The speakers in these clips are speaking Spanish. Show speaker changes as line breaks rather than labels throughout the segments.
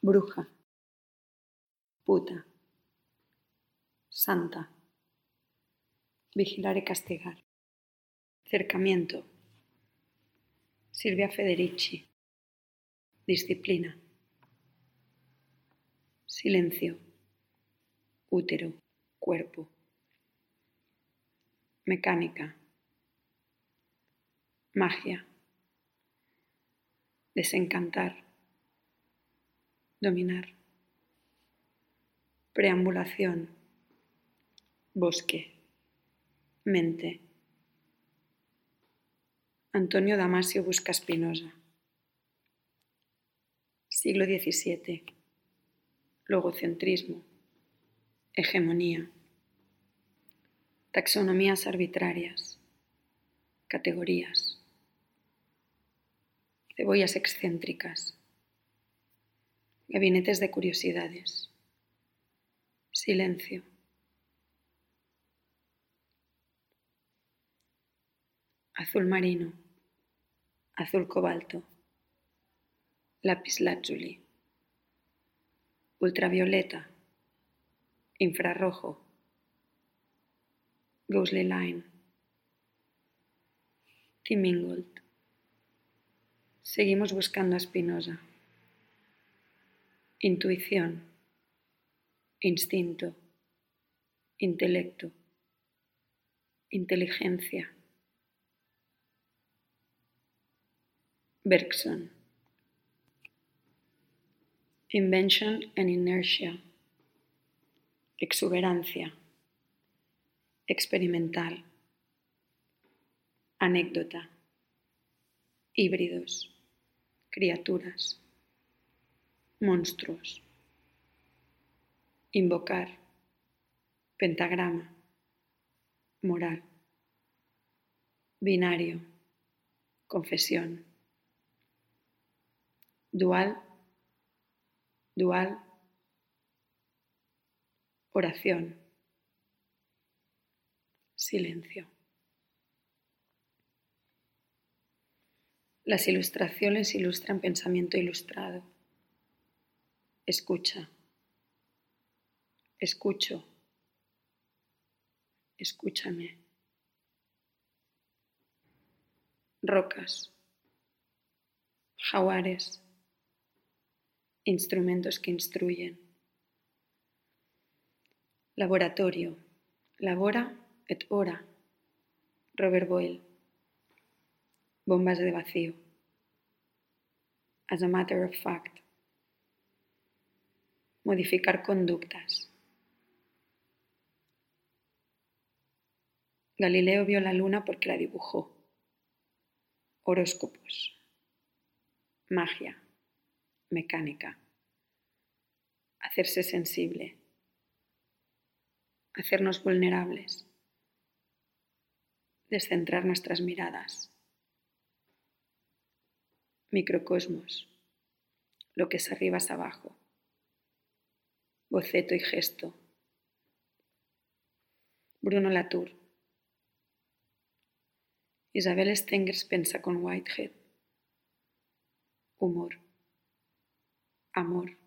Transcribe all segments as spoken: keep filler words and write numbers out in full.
bruja, puta, santa, vigilar y castigar, cercamiento, Silvia Federici, disciplina, silencio, útero, cuerpo, mecánica, magia, desencantar, dominar, preambulación, bosque, mente. Antonio Damasio Busca Spinoza. Siglo diecisiete. Logocentrismo, hegemonía, taxonomías arbitrarias, categorías, cebollas excéntricas, gabinetes de curiosidades, silencio, azul marino, azul cobalto, lapislázuli, ultravioleta, infrarrojo, ghostly line, Tim Ingold. Seguimos buscando a Spinoza. Intuición, instinto, intelecto, inteligencia. Bergson. Invention and inertia. Exuberancia. Experimental. Anécdota. Híbridos. Criaturas. Monstruos. Invocar. Pentagrama. Moral. Binario. Confesión. Dual. Dual. Oración. Silencio. Las ilustraciones ilustran pensamiento ilustrado. Escucha. Escucho. Escúchame. Rocas. Jaguares. Instrumentos que instruyen. Laboratorio. Labora et ora. Robert Boyle. Bombas de vacío. As a matter of fact. Modificar conductas. Galileo vio la luna porque la dibujó. Horóscopos. Magia. Mecánica. Hacerse sensible. Hacernos vulnerables. Descentrar nuestras miradas. Microcosmos. Lo que es arriba es abajo. Boceto y gesto. Bruno Latour. Isabel Stengers pensa con Whitehead. Humor. Amor.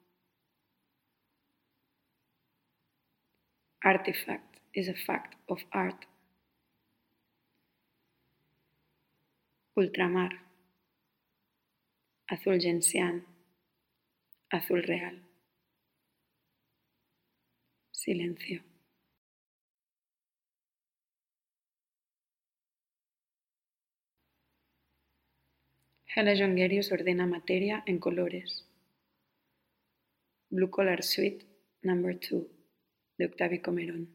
Artifact is a fact of art. Ultramar. Azul Gentian. Azul real. Silencio. Hella Jongerius ordena materia en colores. Blue Collar Suite number two de Octavio Comerón.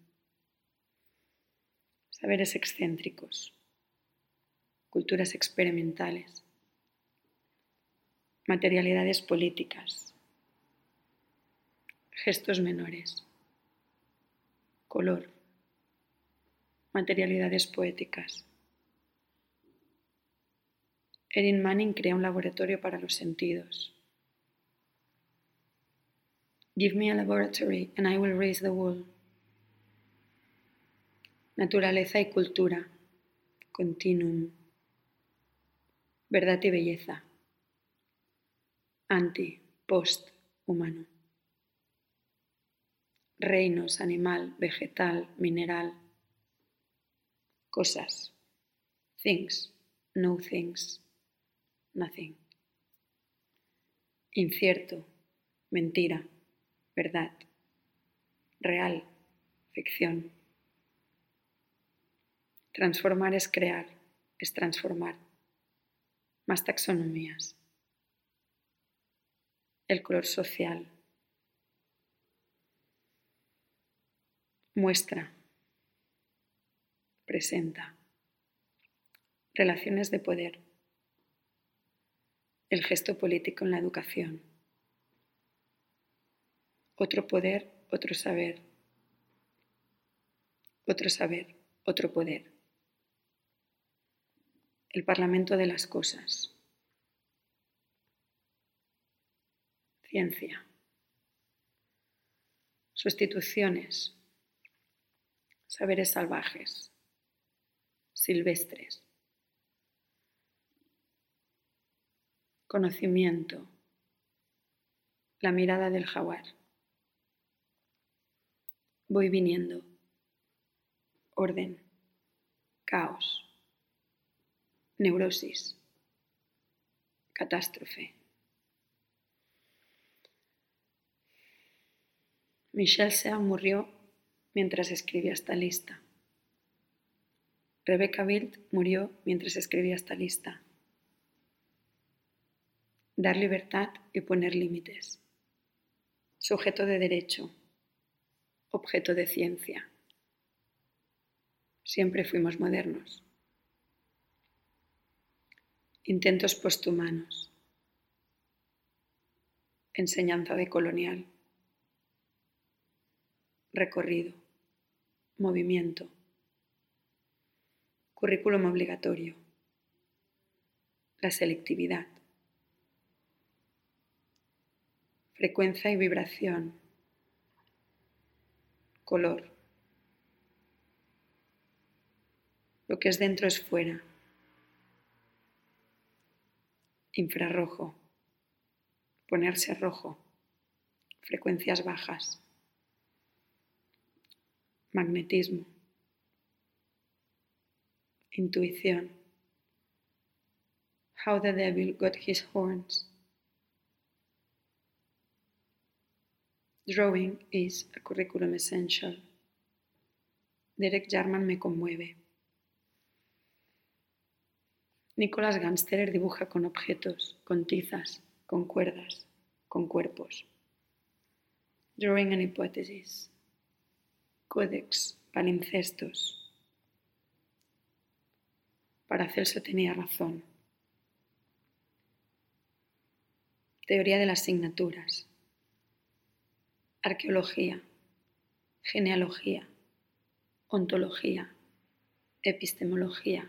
Saberes excéntricos. Culturas experimentales. Materialidades políticas. Gestos menores. Color. Materialidades poéticas. Erin Manning crea un laboratorio para los sentidos. Give me a laboratory and I will raise the wall. Naturaleza y cultura. Continuum. Verdad y belleza. Anti, post, humano. Reinos, animal, vegetal, mineral. Cosas. Things, no things, nothing. Incierto, mentira, verdad. Real, ficción. Transformar es crear, es transformar. Más taxonomías. El color social. Muestra. Presenta. Relaciones de poder. El gesto político en la educación. Otro poder, otro saber. Otro saber, otro poder. El parlamento de las cosas. Ciencia. Sustituciones. Saberes salvajes. Silvestres. Conocimiento. La mirada del jaguar. Voy viniendo. Orden. Caos. Neurosis. Catástrofe. Michel Serres murió mientras escribía esta lista. Rebecca Bild murió mientras escribía esta lista. Dar libertad y poner límites. Sujeto de derecho. Objeto de ciencia. Siempre fuimos modernos. Intentos posthumanos. Enseñanza decolonial. Recorrido. Movimiento. Currículum obligatorio. La selectividad. Frecuencia y vibración. Color. Lo que es dentro es fuera. Infrarrojo. Ponerse rojo. Frecuencias bajas. Magnetismo. Intuición. How the devil got his horns. Drawing is a curriculum essential. Derek Jarman me conmueve. Nicholas Gansterer dibuja con objetos, con tizas, con cuerdas, con cuerpos. Drawing an hypothesis. Codex, palimpsestos. Paracelso tenía razón. Teoría de las signaturas. Arqueología. Genealogía. Ontología. Epistemología.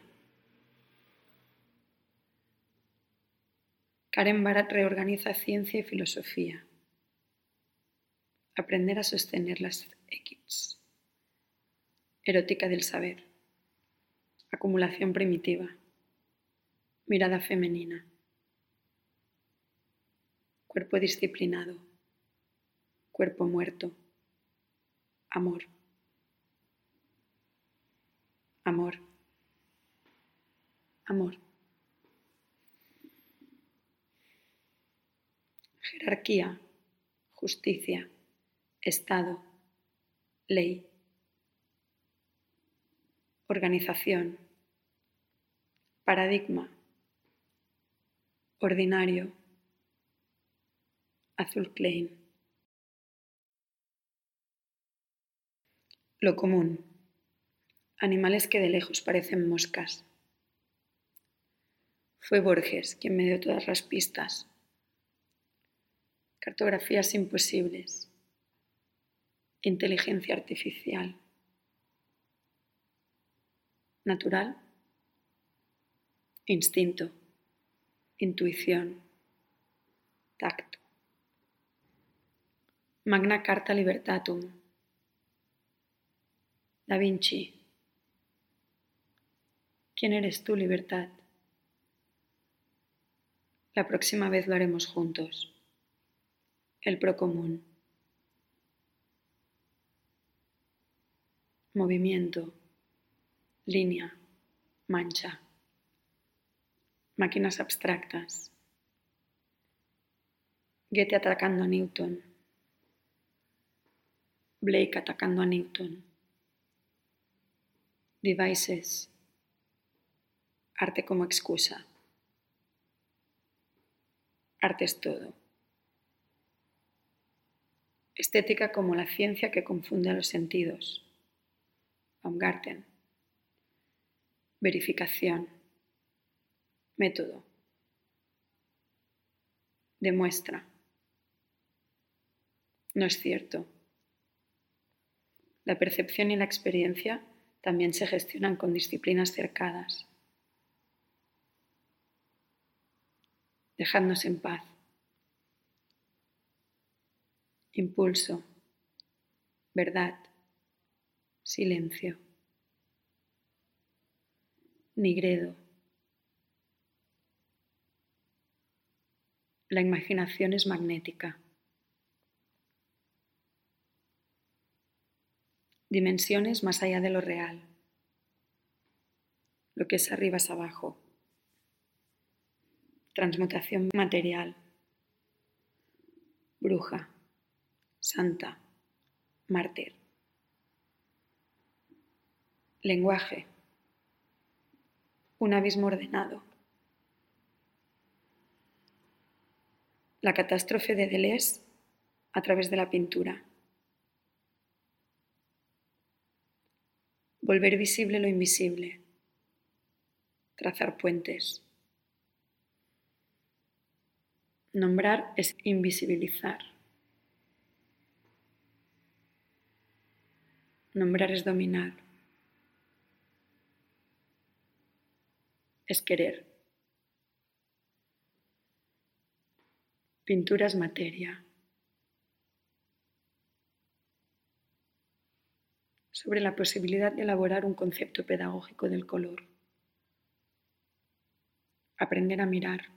Karen Barat reorganiza ciencia y filosofía. Aprender a sostener las equis. Erótica del saber. Acumulación primitiva. Mirada femenina. Cuerpo disciplinado. Cuerpo muerto. Amor. Amor. Amor. Jerarquía. Justicia. Estado. Ley. Organización. Paradigma. Ordinario. Azul Klein. Lo común. Animales que de lejos parecen moscas. Fue Borges quien me dio todas las pistas. Cartografías imposibles. Inteligencia artificial. Natural. Instinto. Intuición. Tacto. Magna Carta Libertatum. Da Vinci. ¿Quién eres tú, libertad? La próxima vez lo haremos juntos. el procomún. Movimiento, línea, mancha. Máquinas abstractas. Goethe atacando a Newton. Blake atacando a Newton. Devices. Arte como excusa. Arte es todo. Estética como la ciencia que confunde a los sentidos. Baumgarten. Verificación. Método. Demuestra. No es cierto. La percepción y la experiencia también se gestionan con disciplinas cercadas. Dejadnos en paz. Impulso. Verdad. Silencio. Nigredo. La imaginación es magnética. Dimensiones más allá de lo real. Lo que es arriba es abajo. Transmutación material. Bruja. Santa. Mártir. Lenguaje. Un abismo ordenado. La catástrofe de Deleuze a través de la pintura. Volver visible lo invisible. Trazar puentes. Nombrar es invisibilizar. Nombrar es dominar. Es querer. Pintura es materia. Sobre la posibilidad de elaborar un concepto pedagógico del color. Aprender a mirar.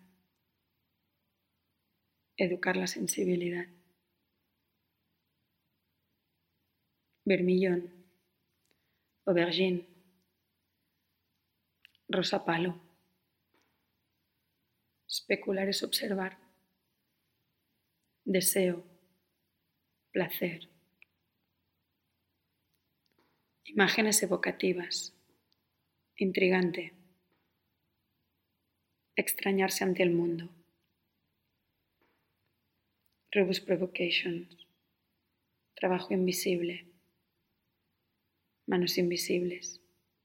Educar la sensibilidad. Vermillón. Aubergine. Rosa palo. Especular es observar. Deseo. Placer. Imágenes evocativas. Intrigante. Extrañarse ante el mundo. Rebus provocations. Trabajo invisible. Manos invisibles.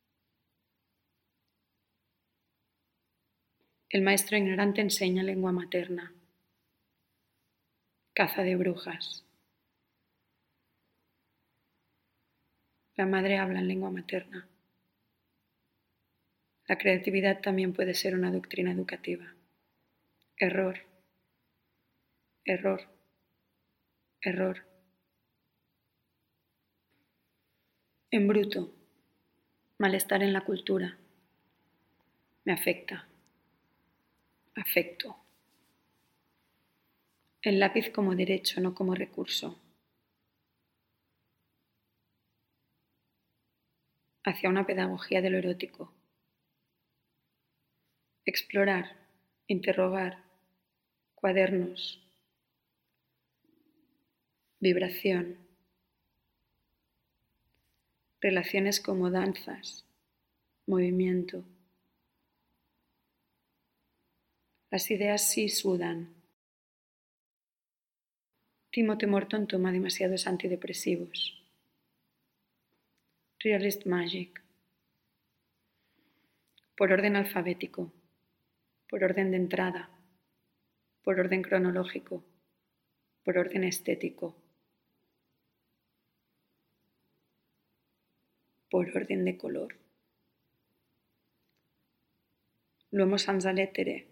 El maestro ignorante enseña lengua materna. Caza de brujas. La madre habla en lengua materna. La creatividad también puede ser una doctrina educativa. Error. Error. Error. En bruto. Malestar en la cultura. Me afecta. Afecto. El lápiz como derecho, no como recurso. Hacia una pedagogía de lo erótico. Explorar, interrogar, cuadernos. Vibración. Relaciones como danzas, movimiento. Las ideas sí sudan. Timothy Morton toma demasiados antidepresivos. Realist Magic. Por orden alfabético, por orden de entrada, por orden cronológico, por orden estético, por orden de color. L'homo senza lettere.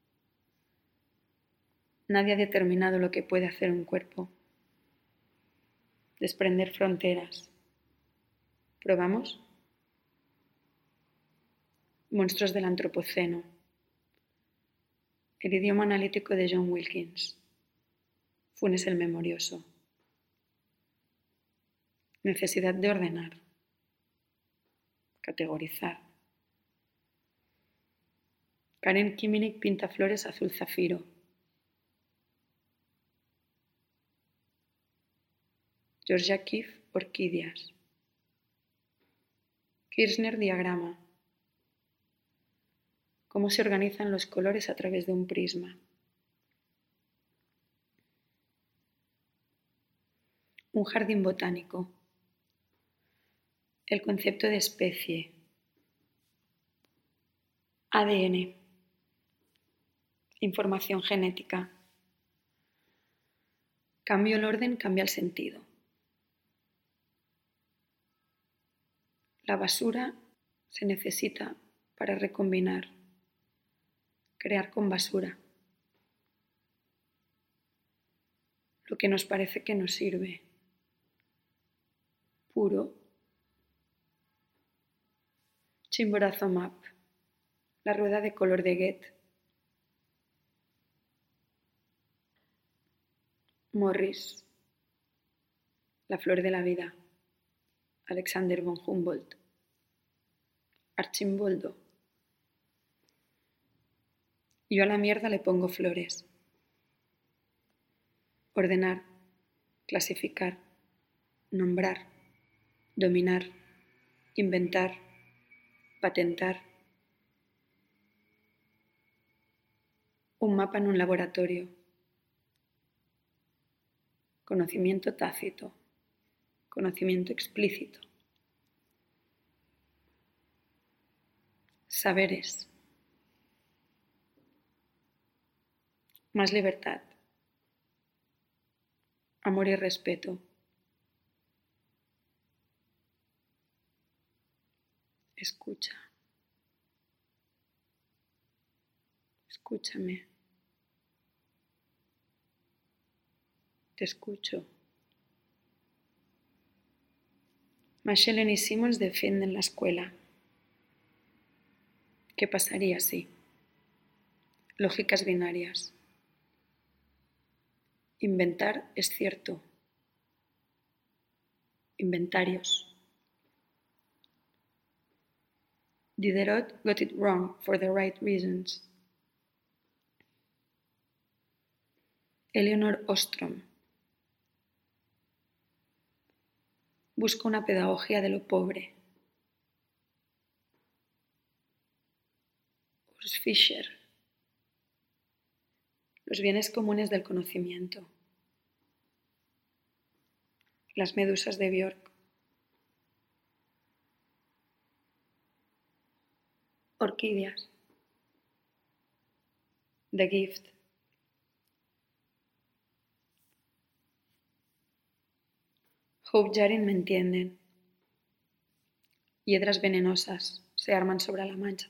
Nadie ha determinado lo que puede hacer un cuerpo. Desprender fronteras. ¿Probamos? Monstruos del Antropoceno. El idioma analítico de John Wilkins. Funes el memorioso. Necesidad de ordenar, categorizar. Karen Kiminik pinta flores azul zafiro. Georgia Keefe, orquídeas. Kirchner, diagrama. Cómo se organizan los colores a través de un prisma. Un jardín botánico. El concepto de especie. A D N. Información genética. Cambio el orden, cambia el sentido. La basura se necesita para recombinar, crear con basura. Lo que nos parece que nos sirve. Puro. Chimborazo Map. La rueda de color de Goethe. Morris. La flor de la vida. Alexander von Humboldt. Archimboldo. Yo a la mierda le pongo flores. Ordenar, clasificar, nombrar, dominar, inventar, patentar. Un mapa en un laboratorio. Conocimiento tácito. Conocimiento explícito. Saberes. Más libertad. Amor y respeto. Escucha. Escúchame. Te escucho. Machelen y Simmons defienden la escuela. ¿Qué pasaría si? Lógicas binarias. Inventar es cierto. Inventarios. Diderot got it wrong for the right reasons. Eleanor Ostrom. Busca una pedagogía de lo pobre. Urs Fischer. Los bienes comunes del conocimiento. Las medusas de Björk. Orquídeas. The Gift. Hope Jarin me entienden. Hiedras venenosas se arman sobre la mancha.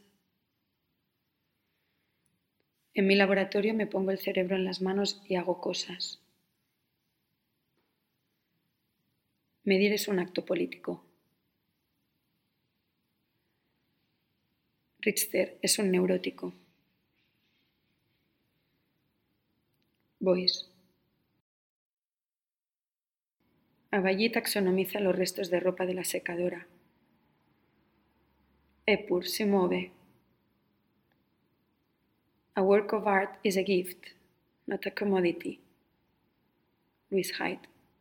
En mi laboratorio me pongo el cerebro en las manos y hago cosas. Medir es un acto político. Richter es un neurótico. Boyce. Abayi taxonomiza los restos de ropa de la secadora. Epur se mueve. A work of art is a gift, not a commodity. Louise Hyde.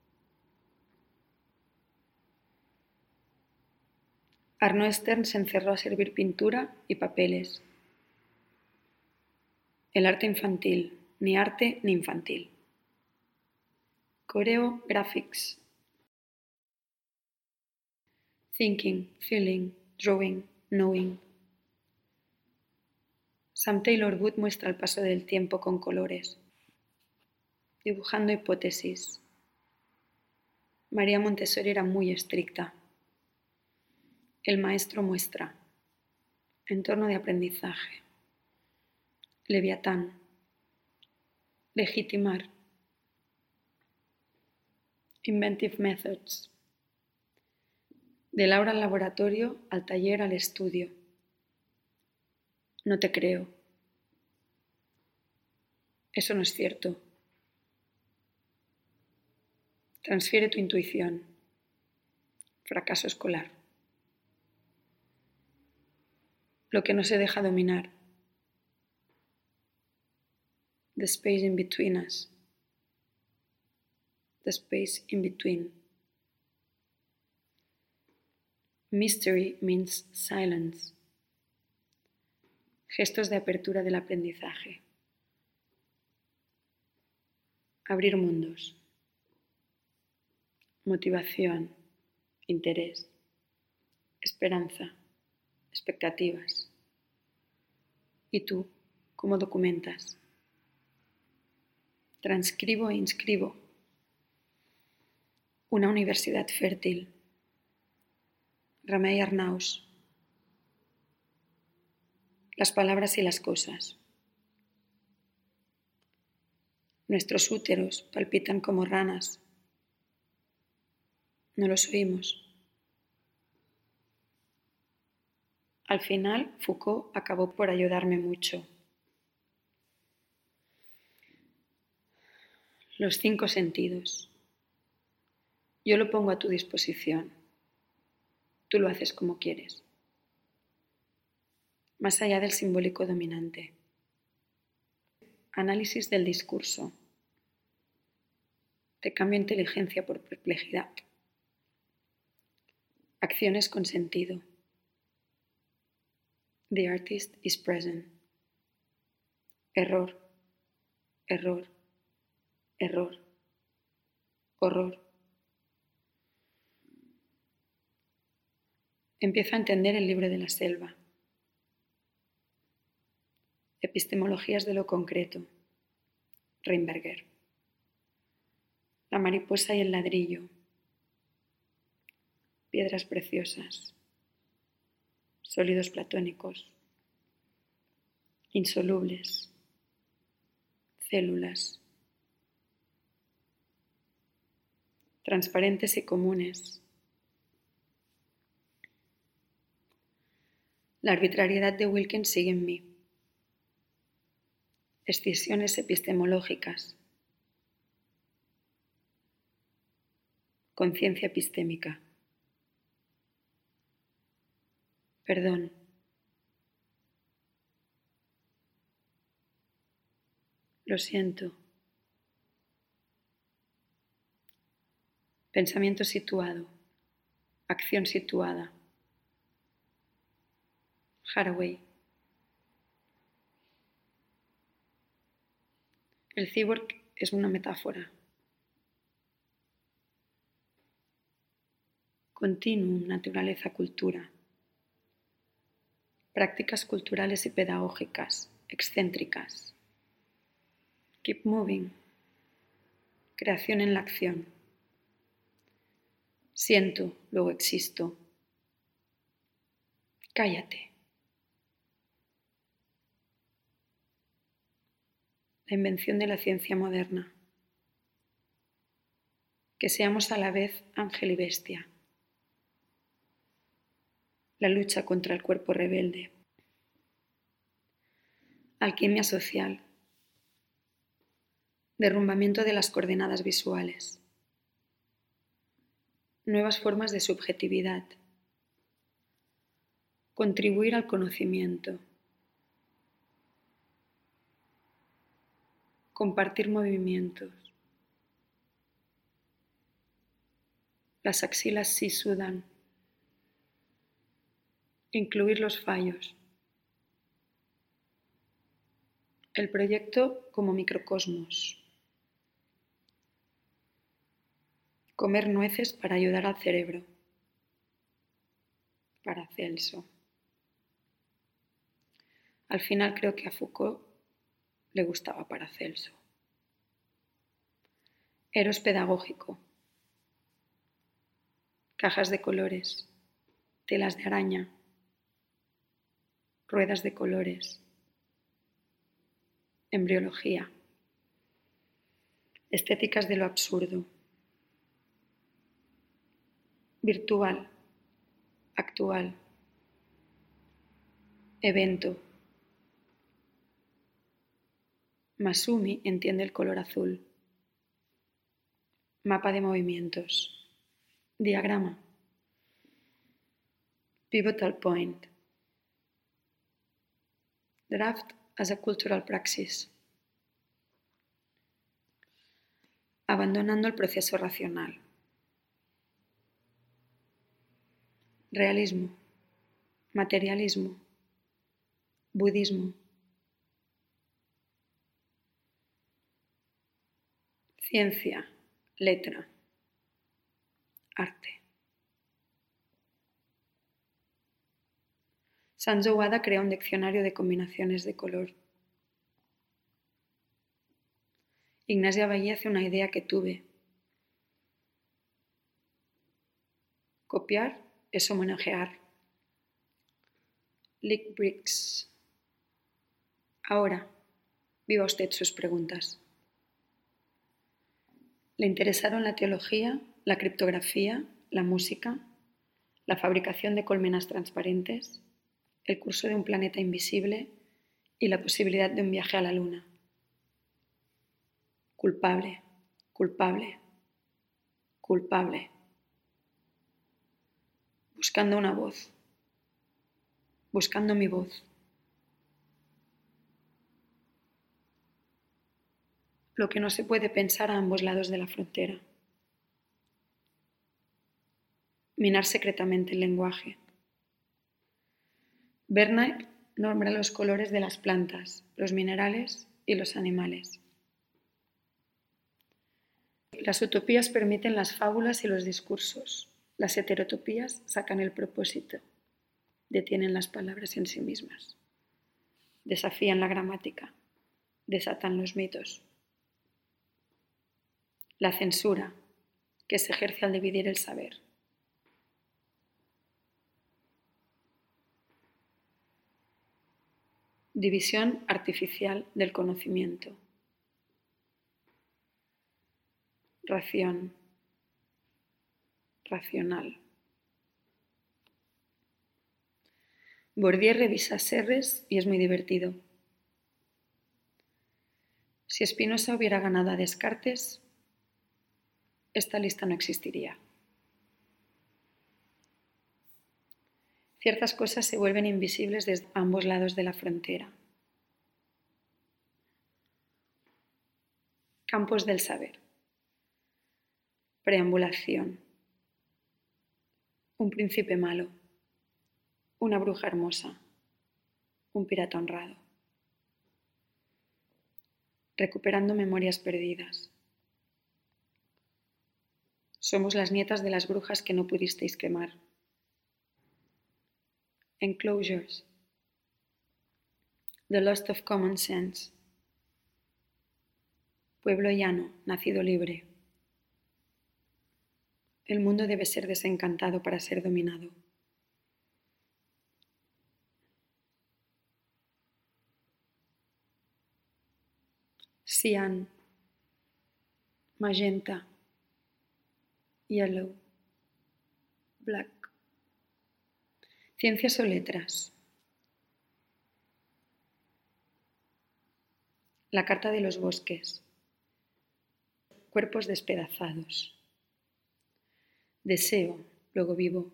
Arnaud Stern se encerró a servir pintura y papeles. El arte infantil, ni arte ni infantil. Coreo Graphics. Thinking, feeling, drawing, knowing. Sam Taylor Wood muestra el paso del tiempo con colores. Dibujando hipótesis. María Montessori era muy estricta. El maestro muestra. Entorno de aprendizaje. Leviatán. Legitimar. Inventive methods. Del aula al laboratorio, al taller, al estudio. No te creo. Eso no es cierto. Transfiere tu intuición. Fracaso escolar. Lo que no se deja dominar. The space in between us. The space in between. Mystery means silence. Gestos de apertura del aprendizaje. Abrir mundos. Motivación, interés, esperanza, expectativas. ¿Y tú, cómo documentas? Transcribo e inscribo. Una universidad fértil. Remei Arnaus. Las palabras y las cosas. Nuestros úteros palpitan como ranas. No los oímos. Al final, Foucault acabó por ayudarme mucho. Los cinco sentidos. Yo lo pongo a tu disposición. Tú lo haces como quieres. Más allá del simbólico dominante. Análisis del discurso. Te cambio inteligencia por perplejidad. Acciones con sentido. The artist is present. Error, error, error, horror. Empiezo a entender el libro de la selva. Epistemologías de lo concreto. Reinberger. La mariposa y el ladrillo. Piedras preciosas. Sólidos platónicos. Insolubles. Células. Transparentes y comunes. La arbitrariedad de Wilkins sigue en mí. Escisiones epistemológicas. Conciencia epistémica. Perdón. Lo siento. Pensamiento situado. Acción situada. Haraway. El cyborg es una metáfora. Continuum, naturaleza, cultura. Prácticas culturales y pedagógicas, excéntricas. Keep moving. Creación en la acción. Siento, luego existo. Cállate. La invención de la ciencia moderna. Que seamos a la vez ángel y bestia. La lucha contra el cuerpo rebelde. Alquimia social. Derrumbamiento de las coordenadas visuales. Nuevas formas de subjetividad. Contribuir al conocimiento. Compartir movimientos. Las axilas sí sudan. Incluir los fallos. El proyecto como microcosmos. Comer nueces para ayudar al cerebro. Paracelso. Al final creo que a Foucault le gustaba Paracelso. Eros pedagógico. Cajas de colores. Telas de araña. Ruedas de colores. Embriología. Estéticas de lo absurdo. Virtual. Actual. Evento. Masumi entiende el color azul. Mapa de movimientos. Diagrama. Pivotal point. Draft as a cultural praxis. Abandonando el proceso racional. Realismo. Materialismo. Budismo. Ciencia. Letra. Arte. Sanjo Wada crea un diccionario de combinaciones de color. Ignacia Valle hace una idea que tuve. Copiar es homenajear. Lick Bricks. Ahora, viva usted sus preguntas. Le interesaron la teología, la criptografía, la música, la fabricación de colmenas transparentes, el curso de un planeta invisible y la posibilidad de un viaje a la luna. Culpable, culpable, culpable. Buscando una voz, buscando mi voz. Lo que no se puede pensar a ambos lados de la frontera. Minar secretamente el lenguaje. Bernard nombra los colores de las plantas, los minerales y los animales. Las utopías permiten las fábulas y los discursos. Las heterotopías sacan el propósito, detienen las palabras en sí mismas, desafían la gramática, desatan los mitos. La censura, que se ejerce al dividir el saber. División artificial del conocimiento. Ración. Racional. Bourdieu revisa Serres y es muy divertido. Si Spinoza hubiera ganado a Descartes, esta lista no existiría. Ciertas cosas se vuelven invisibles desde ambos lados de la frontera. Campos del saber. Preambulación. Un príncipe malo. Una bruja hermosa. Un pirata honrado. Recuperando memorias perdidas. Somos las nietas de las brujas que no pudisteis quemar. Enclosures. The Lost of Common Sense. Pueblo llano, nacido libre. El mundo debe ser desencantado para ser dominado. Cian. Magenta. Yellow. Black. Ciencias o letras. La carta de los bosques. Cuerpos despedazados. Deseo, luego vivo.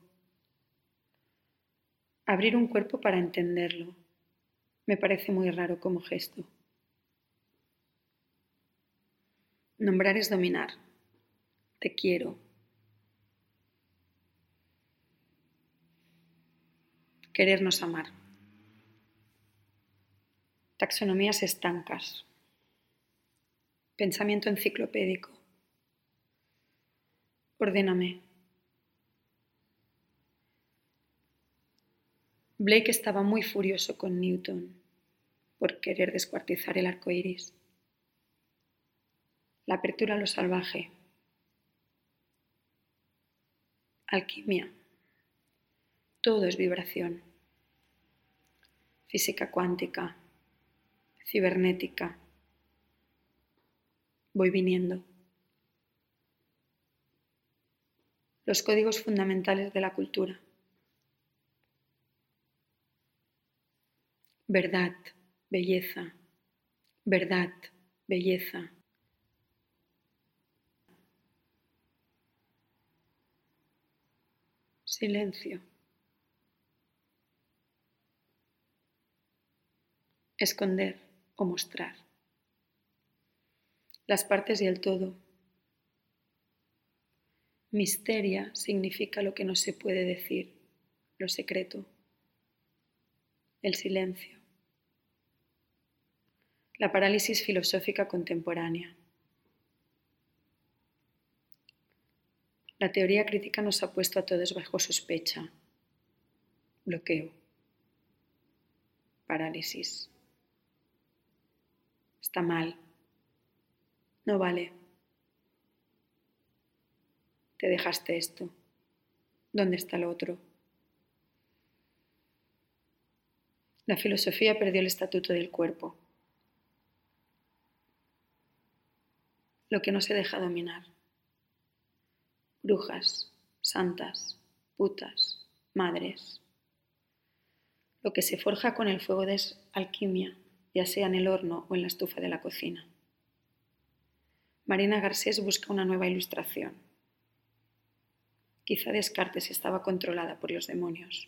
Abrir un cuerpo para entenderlo. Me parece muy raro como gesto. Nombrar es dominar. Te quiero. Querernos amar. Taxonomías estancas. Pensamiento enciclopédico. Ordéname. Blake estaba muy furioso con Newton por querer descuartizar el arco iris. La apertura a lo salvaje. Alquimia. Todo es vibración. Física cuántica. Cibernética. Voy viniendo. Los códigos fundamentales de la cultura. Verdad, belleza. Verdad, belleza. Silencio. Esconder o mostrar. Las partes y el todo. Misteria significa lo que no se puede decir, lo secreto. El silencio. La parálisis filosófica contemporánea. La teoría crítica nos ha puesto a todos bajo sospecha. Bloqueo. Parálisis. Está mal. No vale. Te dejaste esto. ¿Dónde está lo otro? La filosofía perdió el estatuto del cuerpo. Lo que no se deja dominar. Brujas, santas, putas, madres. Lo que se forja con el fuego de alquimia, ya sea en el horno o en la estufa de la cocina. Marina Garcés busca una nueva ilustración. Quizá Descartes estaba controlada por los demonios.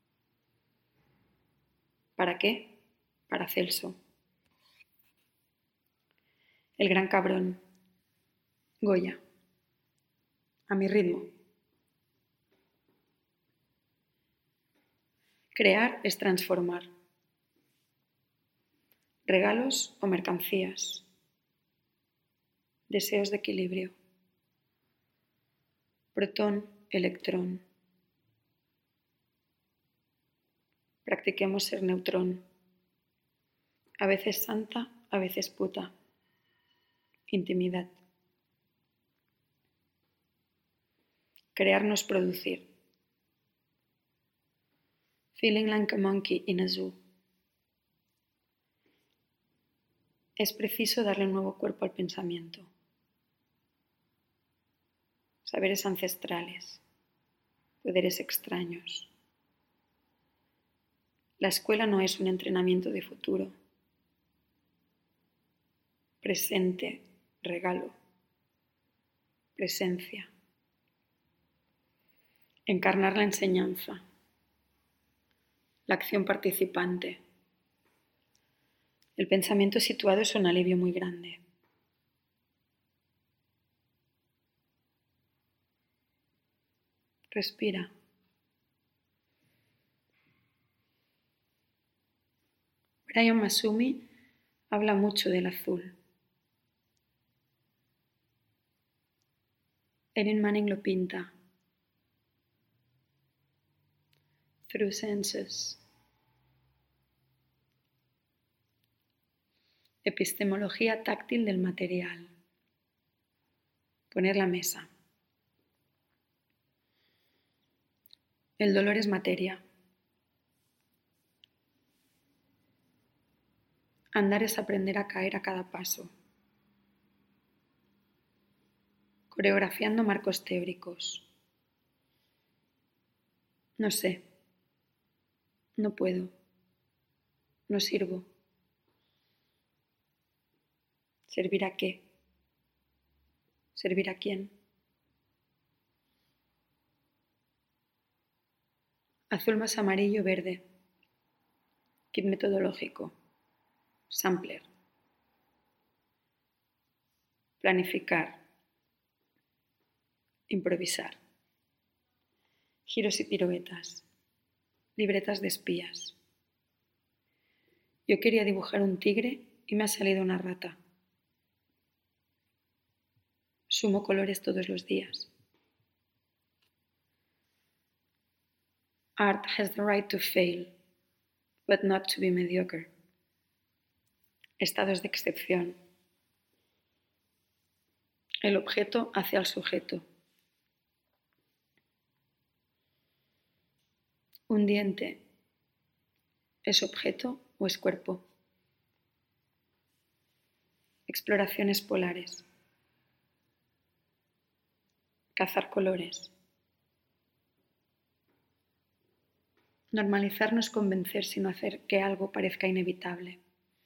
¿Para qué? Para Celso. El gran cabrón. Goya. A mi ritmo. Crear es transformar. Regalos o mercancías. Deseos de equilibrio. Protón, electrón. Practiquemos ser neutrón. A veces santa, a veces puta. Intimidad. Crear no es producir. Feeling like a monkey in a zoo. Es preciso darle un nuevo cuerpo al pensamiento. Saberes ancestrales. Poderes extraños. La escuela no es un entrenamiento de futuro. Presente, regalo. Presencia. Encarnar la enseñanza. La acción participante. El pensamiento situado es un alivio muy grande. Respira. Brian Masumi habla mucho del azul. Erin Manning lo pinta. Through senses. Epistemología táctil del material. Poner la mesa. El dolor es materia. Andar es aprender a caer a cada paso. Coreografiando marcos teóricos. No sé. No puedo. No sirvo. ¿Servir a qué? ¿Servir a quién? Azul más amarillo, verde. Kit metodológico. Sampler. Planificar. Improvisar. Giros y piruetas. Libretas de espías. Yo quería dibujar un tigre y me ha salido una rata. Sumo colores todos los días. Art has the right to fail, but not to be mediocre. Estados de excepción. El objeto hacia el sujeto. Un diente. ¿Es objeto o es cuerpo? Exploraciones polares. Cazar colores. Normalizar no es convencer, sino hacer que algo parezca inevitable.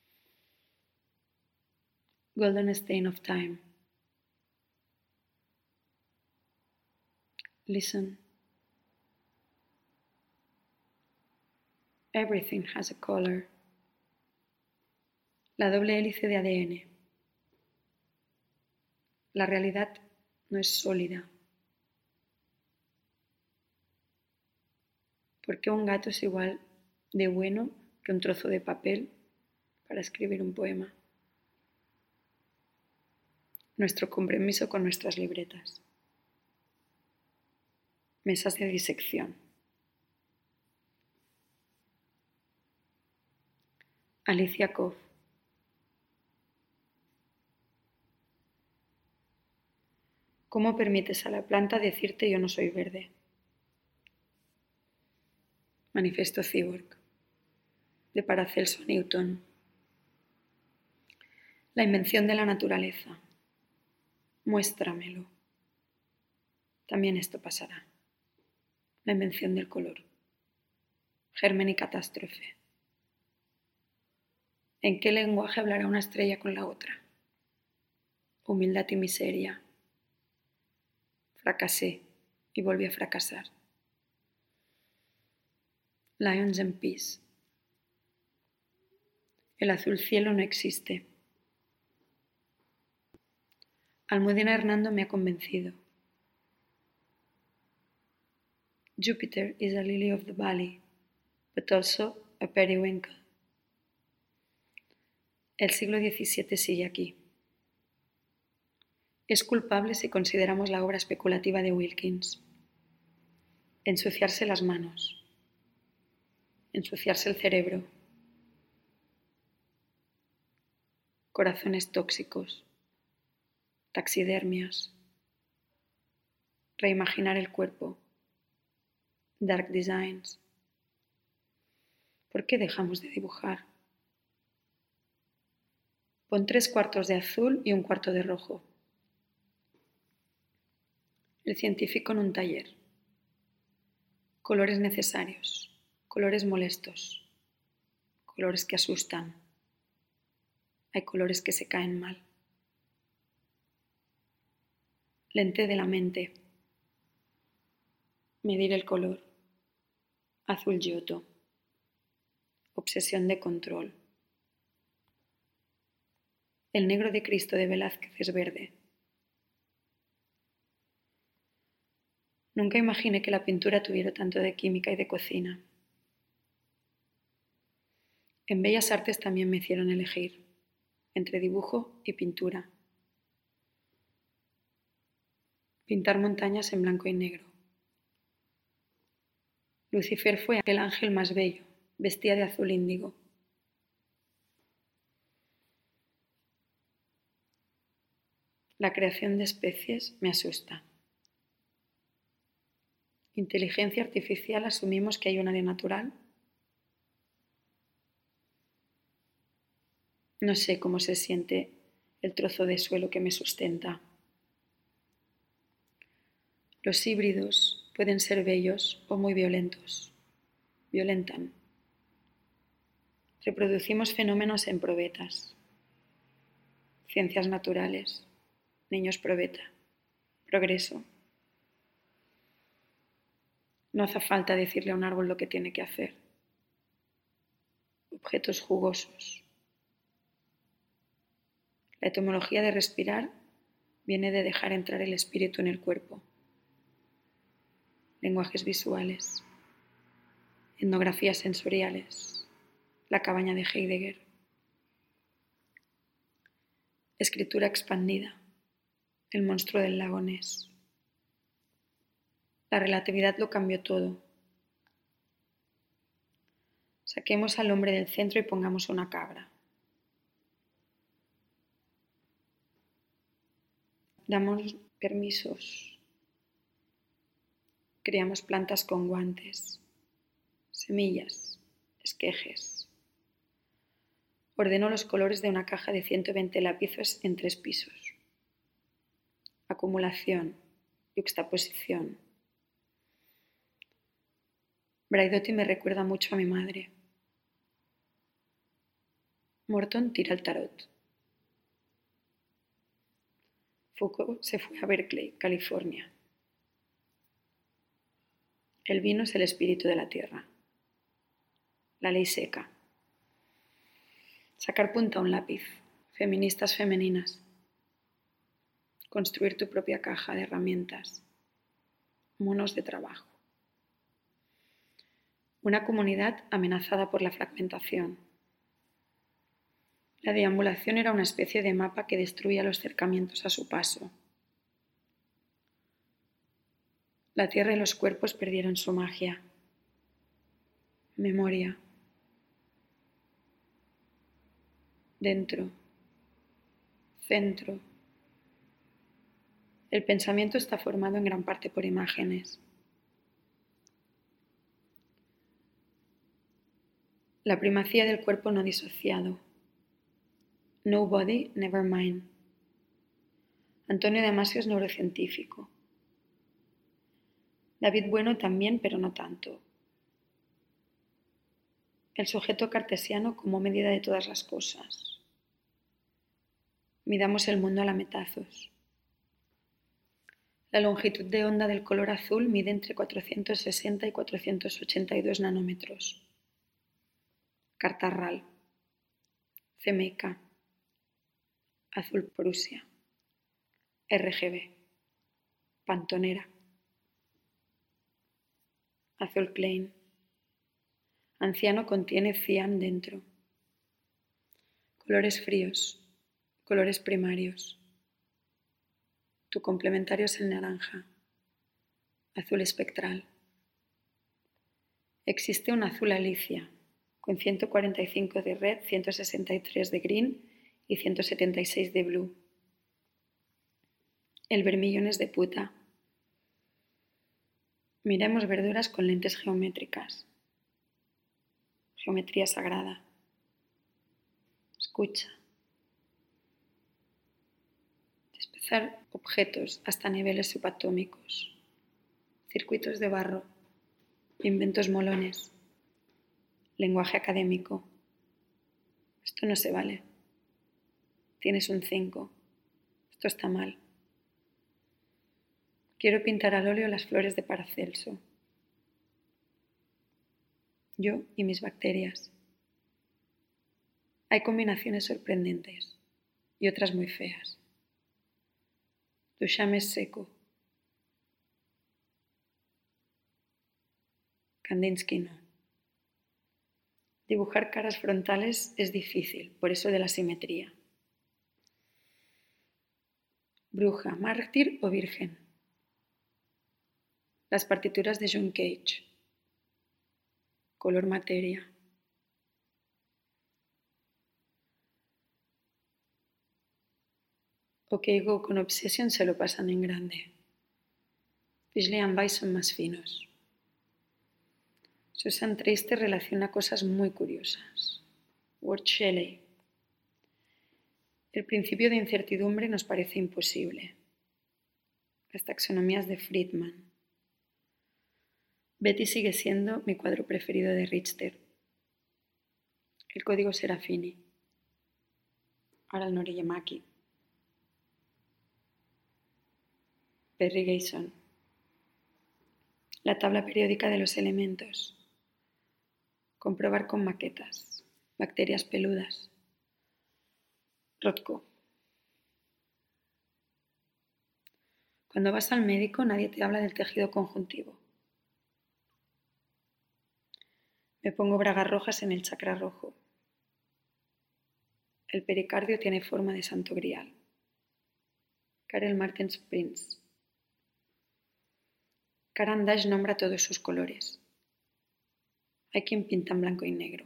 Golden stain of time. Listen. Everything has a color. La doble hélice de A D N. La realidad no es sólida. ¿Por qué un gato es igual de bueno que un trozo de papel para escribir un poema? Nuestro compromiso con nuestras libretas. Mesas de disección. Alicia Koff. ¿Cómo permites a la planta decirte yo no soy verde? Manifiesto Cyborg, de Paracelso Newton. La invención de la naturaleza. Muéstramelo. También esto pasará. La invención del color. Germen y catástrofe. ¿En qué lenguaje hablará una estrella con la otra? Humildad y miseria. Fracasé y volví a fracasar. Lions and Peace. El azul cielo no existe. Almudena Hernando me ha convencido. Jupiter is a lily of the valley, but also a periwinkle. El siglo diecisiete sigue aquí. Es culpable si consideramos la obra especulativa de Wilkins. Ensuciarse las manos. Ensuciarse el cerebro. Corazones tóxicos. Taxidermias. Reimaginar el cuerpo. Dark designs. ¿Por qué dejamos de dibujar? Pon tres cuartos de azul y un cuarto de rojo. El científico en un taller. Colores necesarios, colores molestos, colores que asustan. Hay colores que se caen mal. Lente de la mente. Medir el color. Azul Giotto. Obsesión de control. El negro de Cristo de Velázquez es verde. Nunca imaginé que la pintura tuviera tanto de química y de cocina. En Bellas Artes también me hicieron elegir entre dibujo y pintura. Pintar montañas en blanco y negro. Lucifer fue aquel ángel más bello, vestía de azul índigo. La creación de especies me asusta. ¿Inteligencia artificial asumimos que hay una de natural? No sé cómo se siente el trozo de suelo que me sustenta. Los híbridos pueden ser bellos o muy violentos. Violentan. Reproducimos fenómenos en probetas. Ciencias naturales. Niños probeta. Progreso. No hace falta decirle a un árbol lo que tiene que hacer. Objetos jugosos. La etimología de respirar viene de dejar entrar el espíritu en el cuerpo. Lenguajes visuales. Etnografías sensoriales. La cabaña de Heidegger. Escritura expandida. El monstruo del lago Ness. La relatividad lo cambió todo. Saquemos al hombre del centro y pongamos una cabra. Damos permisos. Creamos plantas con guantes, semillas, esquejes. Ordeno los colores de una caja de ciento veinte lápices en tres pisos. Acumulación, yuxtaposición. Braidotti me recuerda mucho a mi madre. Morton tira el tarot. Foucault se fue a Berkeley, California. El vino es el espíritu de la tierra. la ley seca. Sacar punta a un lápiz, feministas femeninas. Construir tu propia caja de herramientas, monos de trabajo. Una comunidad amenazada por la fragmentación. La deambulación era una especie de mapa que destruía los cercamientos a su paso. La tierra y los cuerpos perdieron su magia. Memoria. Dentro. Centro. El pensamiento está formado en gran parte por imágenes. La primacía del cuerpo no disociado. No body, never mind. Antonio Damasio es neurocientífico. David Bueno también, pero no tanto. El sujeto cartesiano como medida de todas las cosas. Midamos el mundo a lametazos. La longitud de onda del color azul mide entre cuatrocientos sesenta y cuatrocientos ochenta y dos nanómetros. Cartarral. C M Y K. Azul Prusia. R G B. Pantonera. Azul Klein. Anciano contiene cian dentro. Colores fríos. Colores primarios. Tu complementario es el naranja. Azul espectral. Existe un azul Alicia, con ciento cuarenta y cinco de red, ciento sesenta y tres de green y ciento setenta y seis de blue. El vermillón es de puta. Miremos verduras con lentes geométricas. Geometría sagrada. Escucha. Despezar objetos hasta niveles subatómicos. Circuitos de barro. Inventos molones. Lenguaje académico. Esto no se vale. Tienes un cinco. Esto está mal. Quiero pintar al óleo las flores de Paracelso. Yo y mis bacterias. Hay combinaciones sorprendentes y otras muy feas. Duchamp es seco. Kandinsky no. Dibujar caras frontales es difícil, por eso de la simetría. Bruja, mártir o virgen. Las partituras de John Cage. Color materia. OK Go con Obsession se lo pasan en grande. Fisley and Vice son más finos. Susan Treister relaciona cosas muy curiosas. Ward Shelley. El principio de incertidumbre nos parece imposible. Las taxonomías de Friedman. Betty sigue siendo mi cuadro preferido de Richter. El código Serafini. Aral Noriyamaki. Perry Gayson. La tabla periódica de los elementos. Comprobar con maquetas. Bacterias peludas. Rothko. Cuando vas al médico nadie te habla del tejido conjuntivo. Me pongo bragas rojas en el chakra rojo. El pericardio tiene forma de santo grial. Karel Martens Prince. Caran d'Ache nombra todos sus colores. Hay quien pinta en blanco y negro.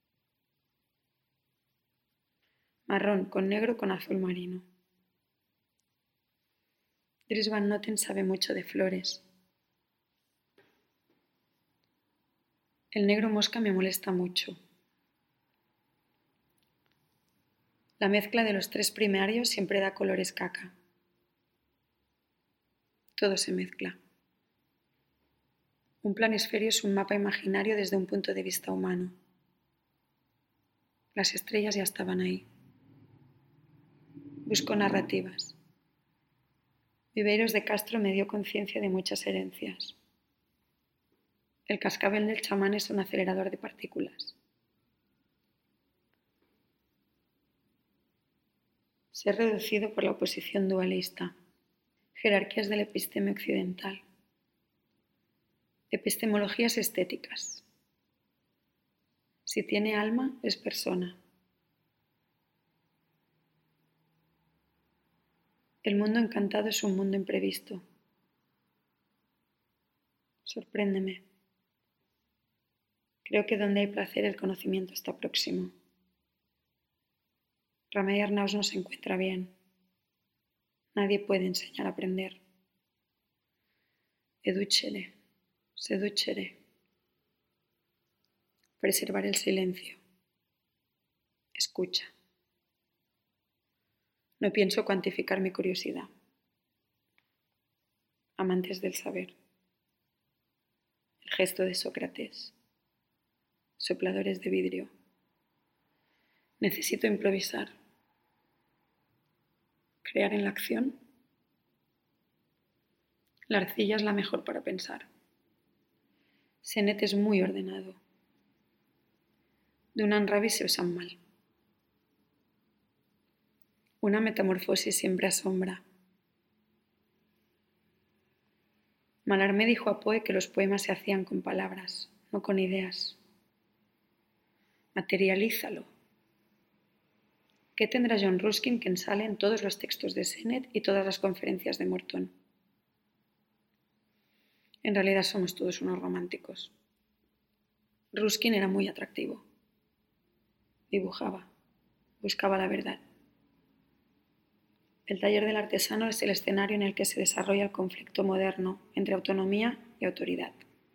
Marrón con negro con azul marino. Dries Van Noten sabe mucho de flores. El negro mosca me molesta mucho. La mezcla de los tres primarios siempre da colores caca. Todo se mezcla. Un planisferio es un mapa imaginario desde un punto de vista humano. Las estrellas ya estaban ahí. Busco narrativas. Viveiros de Castro me dio conciencia de muchas herencias. El cascabel del chamán es un acelerador de partículas. Ser reducido por la oposición dualista. Jerarquías de la episteme occidental. Epistemologías estéticas. Si tiene alma, es persona. El mundo encantado es un mundo imprevisto. Sorpréndeme. Creo que donde hay placer el conocimiento está próximo. Ramey Arnaus no se encuentra bien. Nadie puede enseñar a aprender. Educere, seducere. Preservar el silencio. Escucha. No pienso cuantificar mi curiosidad. Amantes del saber. El gesto de Sócrates. Sopladores de vidrio. Necesito improvisar. Crear en la acción. La arcilla es la mejor para pensar. Senet es muy ordenado. Dunan Ravi se usan mal. Una metamorfosis siempre asombra. Mallarmé dijo a Poe que los poemas se hacían con palabras, no con ideas. Materialízalo. ¿Qué tendrá John Ruskin que ensale en todos los textos de Senet y todas las conferencias de Morton? En realidad somos todos unos románticos. Ruskin era muy atractivo. Dibujaba. Buscaba la verdad. El taller del artesano es el escenario en el que se desarrolla el conflicto moderno entre autonomía y autoridad.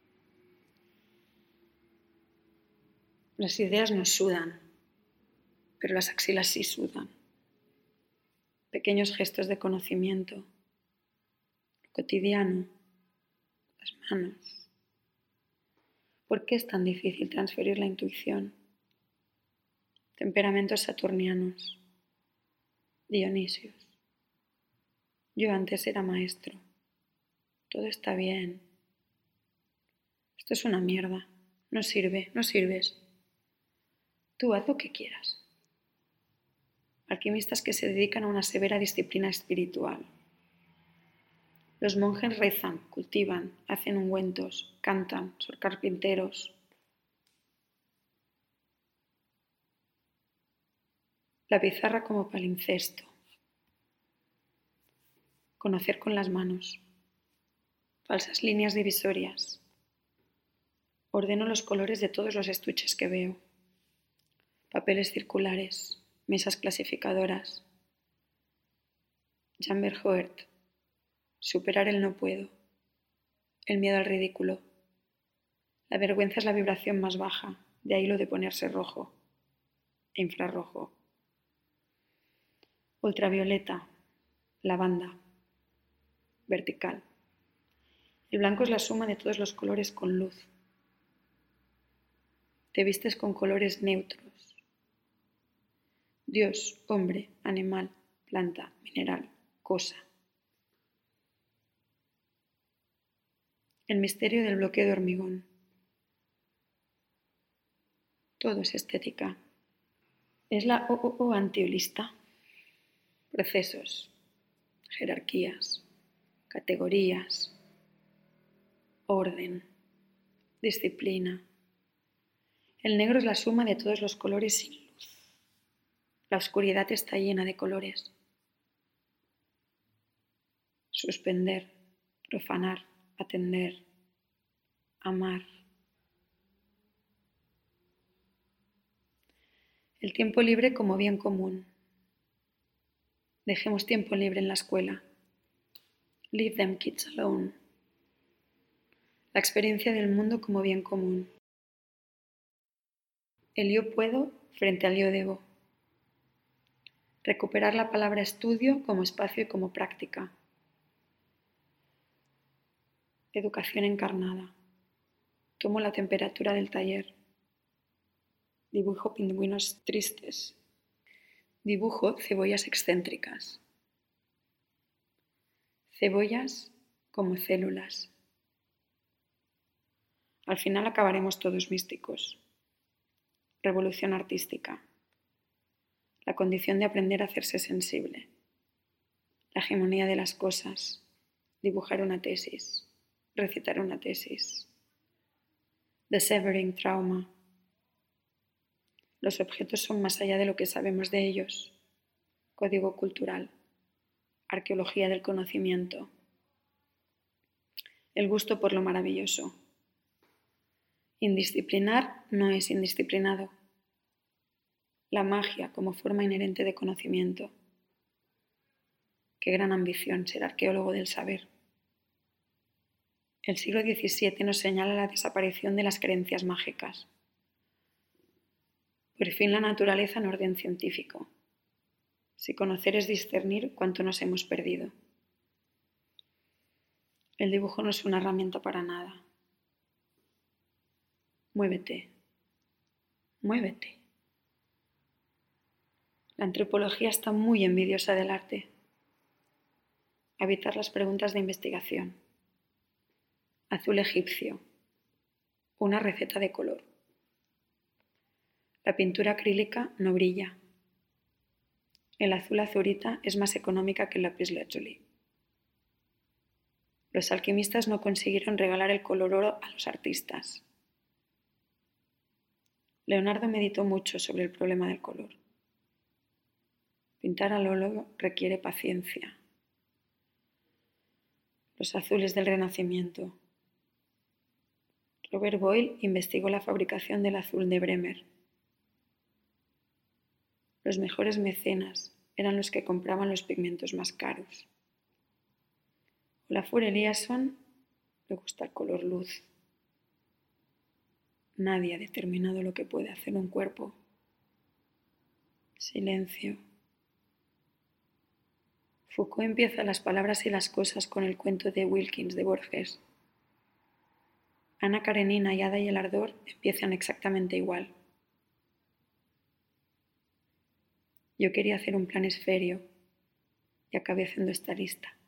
Las ideas no sudan, pero las axilas sí sudan. Pequeños gestos de conocimiento, lo cotidiano, las manos. ¿Por qué es tan difícil transferir la intuición? Temperamentos saturnianos, Dionisios. Yo antes era maestro. Todo está bien. Esto es una mierda. No sirve, no sirves. Tú haz lo que quieras. Alquimistas que se dedican a una severa disciplina espiritual. Los monjes rezan, cultivan, hacen ungüentos, cantan, son carpinteros. La pizarra como palincesto. Conocer con las manos. Falsas líneas divisorias. Ordeno los colores de todos los estuches que veo. Papeles circulares, mesas clasificadoras. Jan Verhoert. Superar el no puedo. El miedo al ridículo. La vergüenza es la vibración más baja, de ahí lo de ponerse rojo e infrarrojo. Ultravioleta. Lavanda. Vertical. El blanco es la suma de todos los colores con luz. Te vistes con colores neutros. Dios, hombre, animal, planta, mineral, cosa. El misterio del bloque de hormigón. Todo es estética. Es la O O O antiholista. Procesos, jerarquías, categorías, orden, disciplina. El negro es la suma de todos los colores sin luz. La oscuridad está llena de colores. Suspender, profanar, atender, amar. El tiempo libre como bien común. Dejemos tiempo libre en la escuela. Leave them kids alone. La experiencia del mundo como bien común. El yo puedo frente al yo debo. Recuperar la palabra estudio como espacio y como práctica. Educación encarnada. Tomo la temperatura del taller. Dibujo pingüinos tristes. Dibujo cebollas excéntricas. Cebollas como células. Al final acabaremos todos místicos. Revolución artística. la condición de aprender a hacerse sensible, la hegemonía de las cosas, dibujar una tesis, recitar una tesis, the severing trauma. Los objetos son más allá de lo que sabemos de ellos, código cultural, arqueología del conocimiento, el gusto por lo maravilloso. Indisciplinar no es indisciplinado. La magia como forma inherente de conocimiento. Qué gran ambición ser arqueólogo del saber. El siglo diecisiete nos señala la desaparición de las creencias mágicas. Por fin la naturaleza en orden científico. Si conocer es discernir, cuánto nos hemos perdido. El dibujo no es una herramienta para nada. Muévete. Muévete. La antropología está muy envidiosa del arte. Evitar las preguntas de investigación. Azul egipcio. Una receta de color. La pintura acrílica no brilla. El azul azurita es más económica que el lápiz lazuli. Los alquimistas no consiguieron regalar el color oro a los artistas. Leonardo meditó mucho sobre el problema del color. Pintar al óleo requiere paciencia. Los azules del Renacimiento. Robert Boyle investigó la fabricación del azul de Bremer. Los mejores mecenas eran los que compraban los pigmentos más caros. Olafur Eliasson le gusta el color luz. Nadie ha determinado lo que puede hacer un cuerpo. Silencio. Foucault empieza Las palabras y las cosas con el cuento de Wilkins de Borges. Ana Karenina y Ada y el ardor empiezan exactamente igual. Yo quería hacer un plan esferio y acabé haciendo esta lista.